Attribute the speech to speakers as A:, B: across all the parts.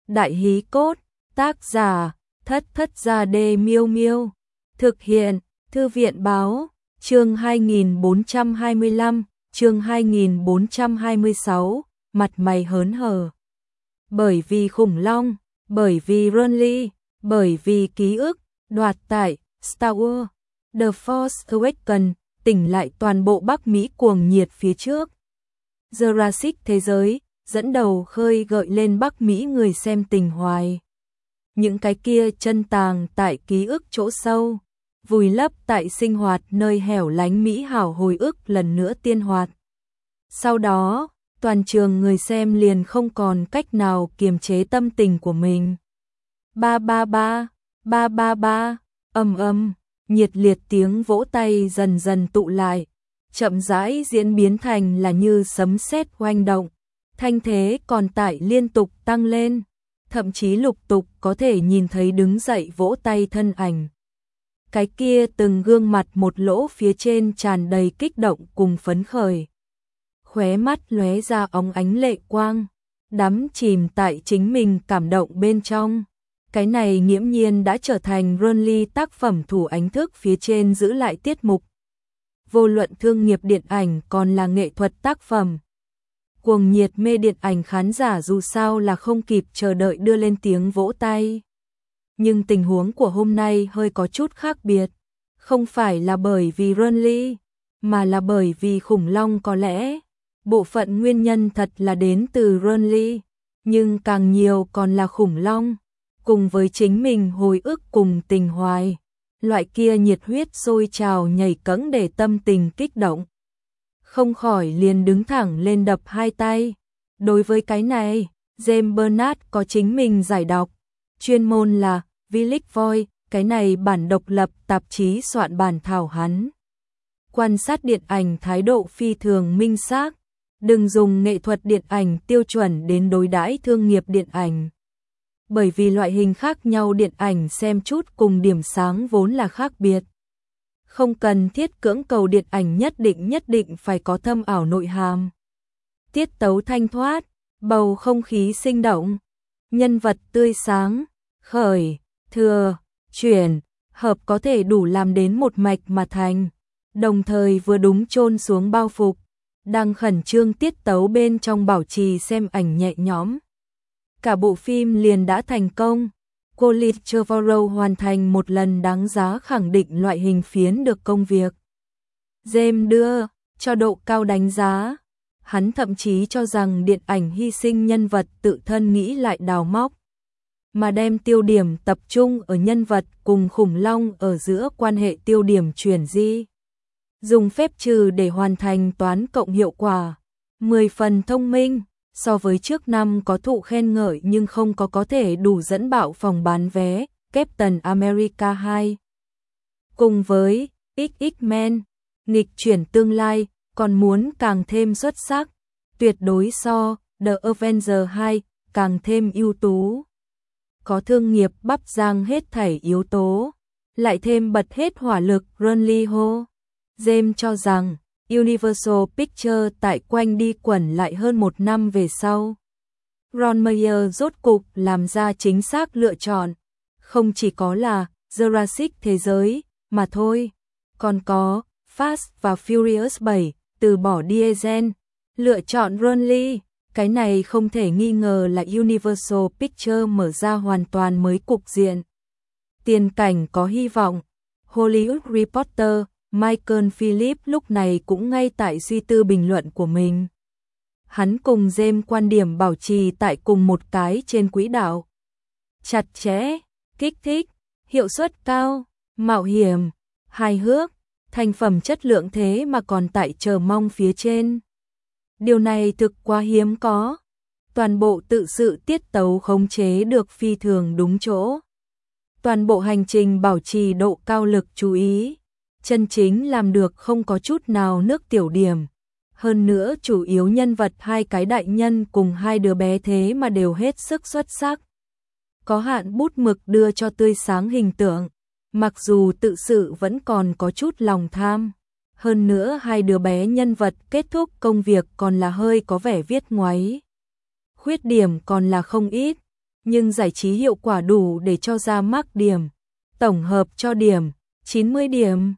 A: Đại hí cốt, tác giả, Thất Thất Gia Đê Miêu Miêu. Thực hiện, Thư viện báo, chương 2425, chương 2426, mặt mày hớn hở. Bởi vì khủng long, bởi vì Renly, bởi vì ký ức, đoạt tại, Star Wars, The Force Awakens, tỉnh lại toàn bộ Bắc Mỹ cuồng nhiệt phía trước. Jurassic thế giới, dẫn đầu khơi gợi lên Bắc Mỹ người xem tình hoài. Những cái kia chân tàng tại ký ức chỗ sâu, vùi lấp tại sinh hoạt nơi hẻo lánh mỹ hảo hồi ức lần nữa tiên hoạt. Sau đó, toàn trường người xem liền không còn cách nào kiềm chế tâm tình của mình. Ba ba ba, ba ba ba, nhiệt liệt tiếng vỗ tay dần dần tụ lại, chậm rãi diễn biến thành là như sấm sét oanh động, thanh thế còn tại liên tục tăng lên, thậm chí lục tục có thể nhìn thấy đứng dậy vỗ tay thân ảnh. Cái kia từng gương mặt một lỗ phía trên tràn đầy kích động cùng phấn khởi. Khóe mắt lóe ra óng ánh lệ quang, đắm chìm tại chính mình cảm động bên trong. Cái này nghiễm nhiên đã trở thành Renly tác phẩm thủ ánh thức phía trên giữ lại tiết mục. Vô luận thương nghiệp điện ảnh còn là nghệ thuật tác phẩm. Cuồng nhiệt mê điện ảnh khán giả dù sao là không kịp chờ đợi đưa lên tiếng vỗ tay. Nhưng tình huống của hôm nay hơi có chút khác biệt. Không phải là bởi vì Renly, mà là bởi vì khủng long có lẽ. Bộ phận nguyên nhân thật là đến từ Renly, nhưng càng nhiều còn là khủng long. Cùng với chính mình hồi ức cùng tình hoài. Loại kia nhiệt huyết sôi trào nhảy cẫng để tâm tình kích động. Không khỏi liền đứng thẳng lên đập hai tay. Đối với cái này, James Bernard có chính mình giải đọc. Chuyên môn là Village Voice, cái này bản độc lập tạp chí soạn bản thảo hắn. Quan sát điện ảnh thái độ phi thường minh xác. Đừng dùng nghệ thuật điện ảnh tiêu chuẩn đến đối đãi thương nghiệp điện ảnh. Bởi vì loại hình khác nhau điện ảnh xem chút cùng điểm sáng vốn là khác biệt. Không cần thiết cưỡng cầu điện ảnh nhất định phải có thâm ảo nội hàm. Tiết tấu thanh thoát, bầu không khí sinh động, nhân vật tươi sáng, khởi, thừa, chuyển, hợp có thể đủ làm đến một mạch mà thành, đồng thời vừa đúng chôn xuống bao phục, đang khẩn trương tiết tấu bên trong bảo trì xem ảnh nhẹ nhõm. Cả bộ phim liền đã thành công. Colin Trevorrow hoàn thành một lần đáng giá khẳng định loại hình phiến được công việc. James đưa cho độ cao đánh giá. Hắn thậm chí cho rằng điện ảnh hy sinh nhân vật tự thân nghĩ lại đào móc, mà đem tiêu điểm tập trung ở nhân vật cùng khủng long ở giữa quan hệ tiêu điểm chuyển di. Dùng phép trừ để hoàn thành toán cộng hiệu quả. 10 phần thông minh. So với trước năm có thụ khen ngợi nhưng không có thể đủ dẫn bạo phòng bán vé, Captain America 2. Cùng với X-Men, nghịch chuyển tương lai, còn muốn càng thêm xuất sắc, tuyệt đối so The Avengers 2, càng thêm ưu tú. Có thương nghiệp bắp rang hết thảy yếu tố, lại thêm bật hết hỏa lực Renly Ho. James cho rằng Universal Pictures tại quanh đi quẩn lại hơn một năm về sau. Ron Meyer rốt cục làm ra chính xác lựa chọn, không chỉ có là Jurassic thế giới mà thôi, còn có Fast và Furious 7, từ bỏ Diesel, lựa chọn Renly, cái này không thể nghi ngờ là Universal Pictures mở ra hoàn toàn mới cục diện. Tiền cảnh có hy vọng. Hollywood Reporter Michael Phillips lúc này cũng ngay tại suy tư bình luận của mình. Hắn cùng James quan điểm bảo trì tại cùng một cái trên quỹ đạo. Chặt chẽ, kích thích, hiệu suất cao, mạo hiểm, hài hước, thành phẩm chất lượng thế mà còn tại chờ mong phía trên. Điều này thực quá hiếm có. Toàn bộ tự sự tiết tấu khống chế được phi thường đúng chỗ. Toàn bộ hành trình bảo trì độ cao lực chú ý. Chân chính làm được không có chút nào nước tiểu điểm. Hơn nữa chủ yếu nhân vật hai cái đại nhân cùng hai đứa bé thế mà đều hết sức xuất sắc. Có hạn bút mực đưa cho tươi sáng hình tượng. Mặc dù tự sự vẫn còn có chút lòng tham. Hơn nữa hai đứa bé nhân vật kết thúc công việc còn là hơi có vẻ viết ngoáy. Khuyết điểm còn là không ít. nhưng giải trí hiệu quả đủ để cho ra mác điểm. Tổng hợp cho điểm 90 điểm.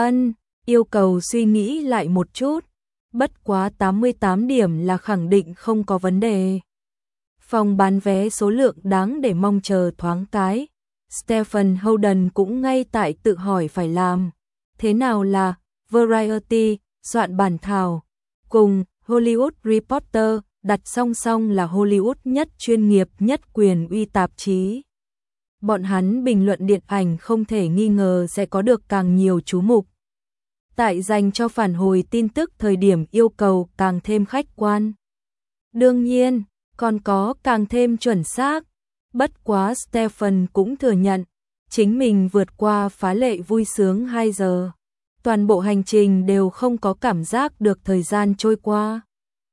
A: Yêu cầu suy nghĩ lại một chút. Bất quá 88 điểm là khẳng định không có vấn đề. Phòng bán vé số lượng đáng để mong chờ thoáng cái. Stephen Howden cũng ngay tại tự hỏi phải làm thế nào là Variety soạn bản thảo cùng Hollywood Reporter đặt song song là Hollywood nhất chuyên nghiệp nhất quyền uy tạp chí. Bọn hắn bình luận điện ảnh không thể nghi ngờ sẽ có được càng nhiều chú mục. Tại dành cho phản hồi tin tức thời điểm yêu cầu càng thêm khách quan. Đương nhiên, còn có càng thêm chuẩn xác. Bất quá Stephen cũng thừa nhận, chính mình vượt qua phá lệ vui sướng 2 giờ. Toàn bộ hành trình đều không có cảm giác được thời gian trôi qua.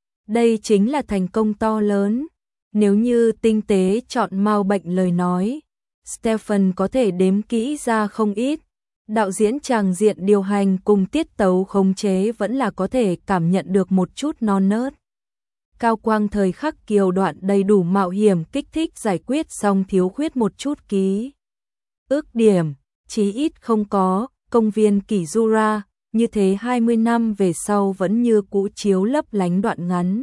A: Đây chính là thành công to lớn. Nếu như tinh tế chọn mau bệnh lời nói, Stephen có thể đếm kỹ ra không ít. Đạo diễn tràng diện điều hành cùng tiết tấu khống chế vẫn là có thể cảm nhận được một chút non nớt. Cao quang thời khắc kiều đoạn đầy đủ mạo hiểm kích thích giải quyết xong thiếu khuyết một chút ký. Ước điểm, chí ít không có, công viên Kỷ Jura, như thế 20 năm về sau vẫn như cũ chiếu lấp lánh đoạn ngắn.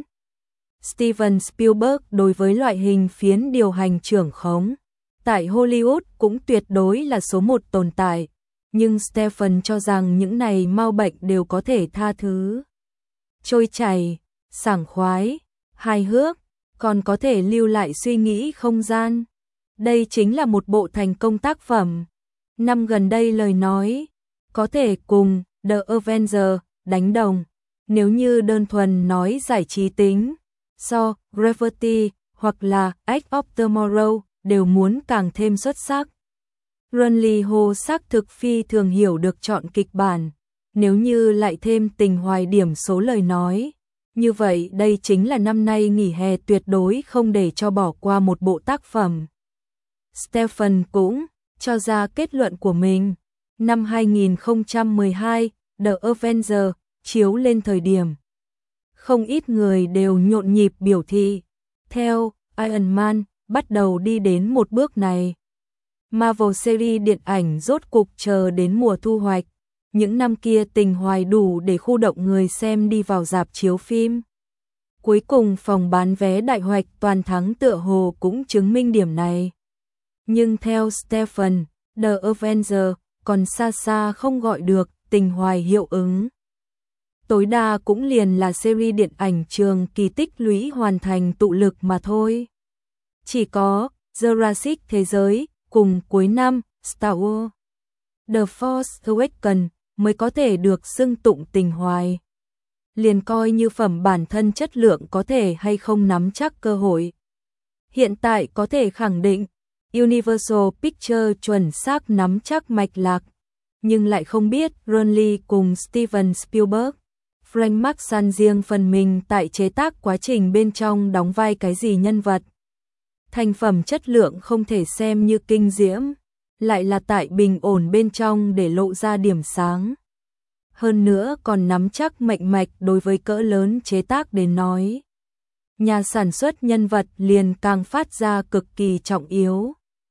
A: Steven Spielberg đối với loại hình phiến điều hành trưởng khống tại Hollywood cũng tuyệt đối là số 1 tồn tại, nhưng Stephen cho rằng những này mau bệnh đều có thể tha thứ. Trôi chảy, sảng khoái, hài hước, còn có thể lưu lại suy nghĩ không gian. Đây chính là một bộ thành công tác phẩm. Năm gần đây lời nói, có thể cùng The Avengers đánh đồng. Nếu như đơn thuần nói giải trí tính, so Gravity hoặc là Edge of Tomorrow đều muốn càng thêm xuất sắc. Ron Lee Ho xác thực phi thường hiểu được chọn kịch bản, nếu như lại thêm tình hoài điểm số lời nói. Như vậy đây chính là năm nay nghỉ hè tuyệt đối không để cho bỏ qua một bộ tác phẩm. Stephen cũng cho ra kết luận của mình. Năm 2012, The Avengers chiếu lên thời điểm. Không ít người đều nhộn nhịp biểu thị. Theo Iron Man bắt đầu đi đến một bước này. Marvel series điện ảnh rốt cục chờ đến mùa thu hoạch. Những năm kia tình hoài đủ để khu động người xem đi vào rạp chiếu phim. Cuối cùng phòng bán vé đại hoạch toàn thắng tựa hồ cũng chứng minh điểm này. Nhưng theo Stephen, The Avengers còn xa xa không gọi được tình hoài hiệu ứng. Tối đa cũng liền là series điện ảnh trường kỳ tích lũy hoàn thành tụ lực mà thôi. Chỉ có Jurassic Thế giới cùng cuối năm Star Wars The Force Awakens mới có thể được xưng tụng tình hoài. Liền coi như phẩm bản thân chất lượng có thể hay không nắm chắc cơ hội. Hiện tại có thể khẳng định, Universal Pictures chuẩn xác nắm chắc mạch lạc, nhưng lại không biết Ron Lee cùng Steven Spielberg, Frank Marshall riêng phần mình tại chế tác quá trình bên trong đóng vai cái gì nhân vật. Thành phẩm chất lượng không thể xem như kinh diễm, lại là tại bình ổn bên trong để lộ ra điểm sáng. Hơn nữa còn nắm chắc mệnh mạch đối với cỡ lớn chế tác đến nói. Nhà sản xuất nhân vật liền càng phát ra cực kỳ trọng yếu.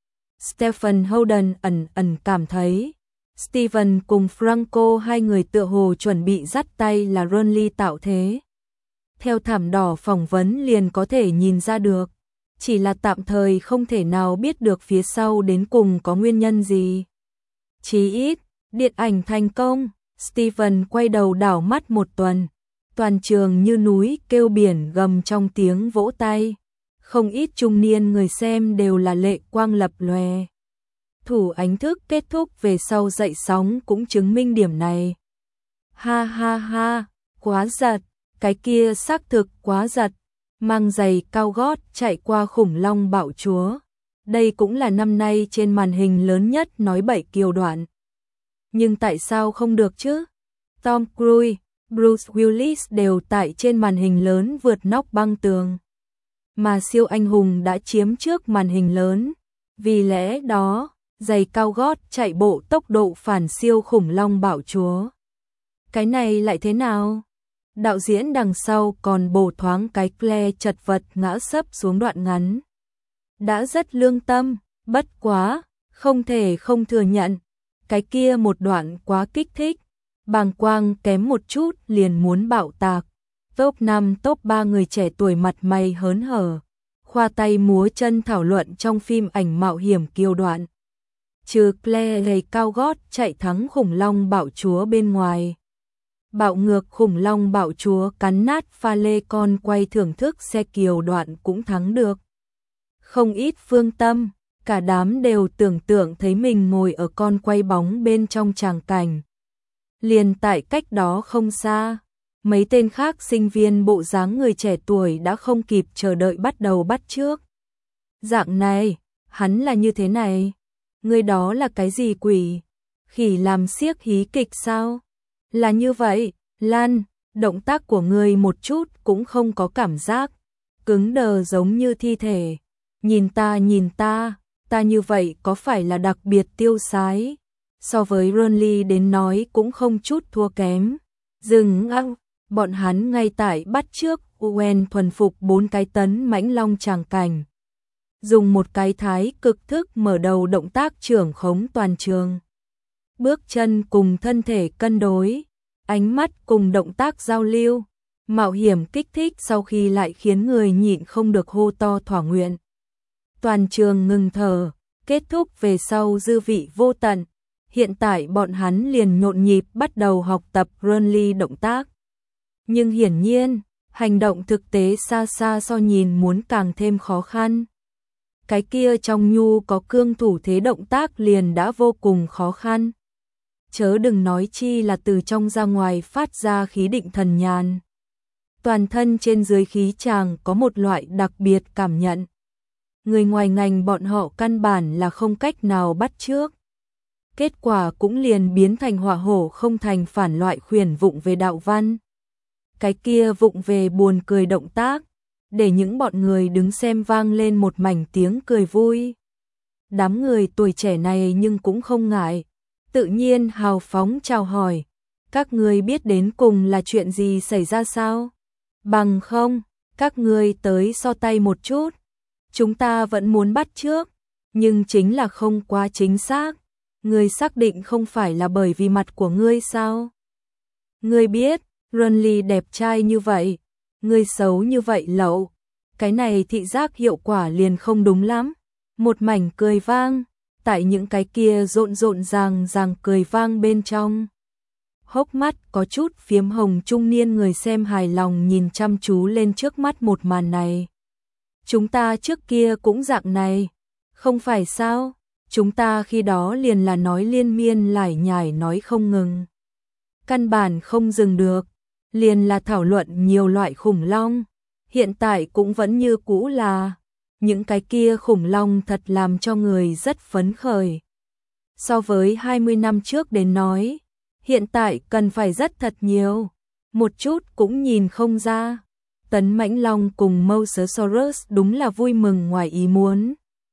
A: Stephen Howden ẩn cảm thấy, Steven cùng Franco hai người tựa hồ chuẩn bị dắt tay là Ron Lee tạo thế. Theo thảm đỏ phỏng vấn liền có thể nhìn ra được, chỉ là tạm thời không thể nào biết được phía sau đến cùng có nguyên nhân gì. Chí ít, điện ảnh thành công, Steven quay đầu đảo mắt một tuần, toàn trường như núi kêu biển gầm trong tiếng vỗ tay. Không ít trung niên người xem đều là lệ quang lập lòe. Thủ ánh thức kết thúc về sau dậy sóng cũng chứng minh điểm này. Ha ha ha, quá giật, cái kia xác thực quá giật, mang giày cao gót chạy qua khủng long bạo chúa. Đây cũng là năm nay trên màn hình lớn nhất nói bậy kiều đoạn. Nhưng tại sao không được chứ? Tom Cruise, Bruce Willis đều tại trên màn hình lớn vượt nóc băng tường. Mà siêu anh hùng đã chiếm trước màn hình lớn. Vì lẽ đó, giày cao gót chạy bộ tốc độ phản siêu khủng long bạo chúa. Cái này lại thế nào? Đạo diễn đằng sau còn bổ thoáng cái Claire chật vật ngã sấp xuống đoạn ngắn. đã rất lương tâm, bất quá, không thể không thừa nhận, cái kia một đoạn quá kích thích, bàng quang kém một chút liền muốn bạo tạc. Top 5 top 3 người trẻ tuổi mặt mày hớn hở, khoa tay múa chân thảo luận trong phim ảnh mạo hiểm kiêu đoạn. Trừ Claire gầy cao gót chạy thắng khủng long bạo chúa bên ngoài. Bạo ngược khủng long bạo chúa cắn nát pha lê con quay thưởng thức xe kiều đoạn cũng thắng được. Không ít phương tâm, cả đám đều tưởng tượng thấy mình ngồi ở con quay bóng bên trong tràng cảnh. Liền tại cách đó không xa, mấy tên khác sinh viên bộ dáng người trẻ tuổi đã không kịp chờ đợi bắt đầu bắt chước. Dạng này, hắn là như thế này, người đó là cái gì quỷ? Khỉ làm xiếc hí kịch sao? Là như vậy, Lan, động tác của người một chút cũng không có cảm giác, cứng đờ giống như thi thể. Nhìn ta như vậy có phải là đặc biệt tiêu sái? So với Ronly đến nói cũng không chút thua kém. Dừng ăng, bọn hắn ngay tại bắt trước Owen thuần phục 4 cái tấn mãnh long tràng cảnh. Dùng một cái thái cực thức mở đầu động tác trưởng khống toàn trường. Bước chân cùng thân thể cân đối, ánh mắt cùng động tác giao lưu, mạo hiểm kích thích sau khi lại khiến người nhịn không được hô to thỏa nguyện. Toàn trường ngừng thở, kết thúc về sau dư vị vô tận. Hiện tại bọn hắn liền nhộn nhịp bắt đầu học tập Ronly động tác. Nhưng hiển nhiên, hành động thực tế xa xa so nhìn muốn càng thêm khó khăn. Cái kia trong nhu có cương thủ thế động tác liền đã vô cùng khó khăn. Chớ đừng nói chi là từ trong ra ngoài phát ra khí định thần nhàn. Toàn thân trên dưới khí chàng có một loại đặc biệt cảm nhận. Người ngoài ngành bọn họ căn bản là không cách nào bắt chước. Kết quả cũng liền biến thành hỏa hổ không thành phản loại khuyển vụng về đạo văn. Cái kia vụng về buồn cười động tác, để những bọn người đứng xem vang lên một mảnh tiếng cười vui. Đám người tuổi trẻ này nhưng cũng không ngại, tự nhiên hào phóng chào hỏi. Các người biết đến cùng là chuyện gì xảy ra sao? Bằng không, các người tới so tay một chút. Chúng ta vẫn muốn bắt trước, nhưng chính là không quá chính xác. Ngươi xác định không phải là bởi vì mặt của ngươi sao? Ngươi biết, Ronly đẹp trai như vậy, ngươi xấu như vậy lậu. Cái này thị giác hiệu quả liền không đúng lắm. Một mảnh cười vang, tại những cái kia rộn rộn ràng cười vang bên trong. Hốc mắt có chút phiếm hồng trung niên người xem hài lòng nhìn chăm chú lên trước mắt một màn này. Chúng ta trước kia cũng dạng này, không phải sao? Chúng ta khi đó liền là nói liên miên lải nhải nói không ngừng. Căn bản không dừng được, liền là thảo luận nhiều loại khủng long. Hiện tại cũng vẫn như cũ là, những cái kia khủng long thật làm cho người rất phấn khởi. So với 20 năm trước đến nói, hiện tại cần phải rất thật nhiều, một chút cũng nhìn không ra. Tấn mãnh long cùng Mosasaurus đúng là vui mừng ngoài ý muốn.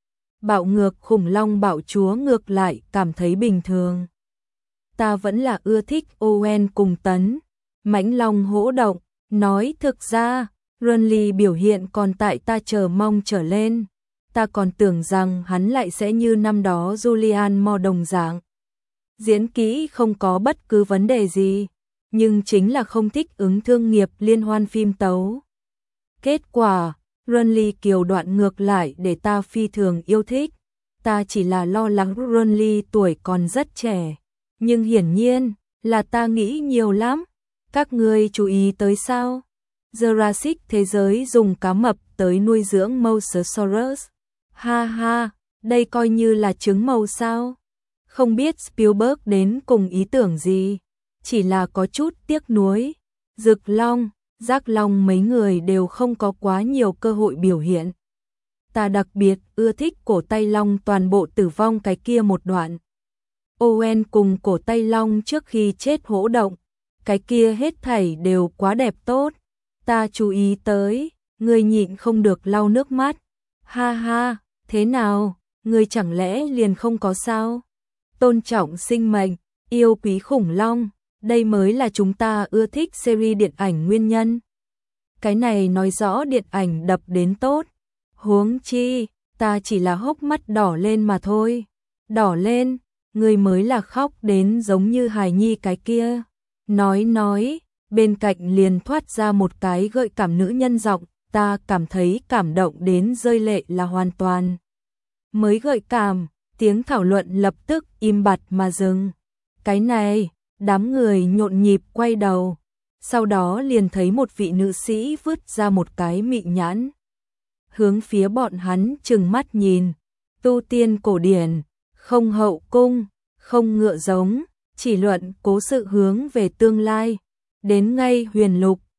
A: Bạo ngược khủng long bạo chúa ngược lại cảm thấy bình thường. Ta vẫn là ưa thích Owen cùng tấn mãnh long hỗ động, nói thực ra, Ronly biểu hiện còn tại ta chờ mong trở lên. Ta còn tưởng rằng hắn lại sẽ như năm đó Julian Moore đồng dạng. Diễn kỹ không có bất cứ vấn đề gì, nhưng chính là không thích ứng thương nghiệp liên hoan phim tấu. Kết quả, Ronly kiều đoạn ngược lại để ta phi thường yêu thích. Ta chỉ là lo lắng Ronly tuổi còn rất trẻ, nhưng hiển nhiên là ta nghĩ nhiều lắm. Các ngươi chú ý tới sao? Jurassic thế giới dùng cá mập tới nuôi dưỡng Mosasaurus. Ha ha, đây coi như là trứng màu sao? Không biết Spielberg đến cùng ý tưởng gì, chỉ là có chút tiếc nuối. Rực long, giác long mấy người đều không có quá nhiều cơ hội biểu hiện. Ta đặc biệt ưa thích cổ tay long toàn bộ tử vong cái kia một đoạn. Owen cùng cổ tay long trước khi chết hỗ động, cái kia hết thảy đều quá đẹp tốt. Ta chú ý tới, ngươi nhịn không được lau nước mắt. Ha ha, thế nào, ngươi chẳng lẽ liền không có sao? Tôn trọng sinh mệnh, yêu quý khủng long, đây mới là chúng ta ưa thích series điện ảnh nguyên nhân. Cái này nói rõ điện ảnh đập đến tốt. Huống chi, ta chỉ là hốc mắt đỏ lên mà thôi. Đỏ lên, ngươi mới là khóc đến giống như hài nhi cái kia. Nói, bên cạnh liền thoát ra một cái gợi cảm nữ nhân giọng, ta cảm thấy cảm động đến rơi lệ là hoàn toàn. Mới gợi cảm, tiếng thảo luận lập tức im bặt mà dừng. Cái này, đám người nhộn nhịp quay đầu, sau đó liền thấy một vị nữ sĩ vứt ra một cái mị nhãn. Hướng phía bọn hắn trừng mắt nhìn, tu tiên cổ điển, không hậu cung, không ngựa giống, chỉ luận cố sự hướng về tương lai. Đến ngay huyền lục,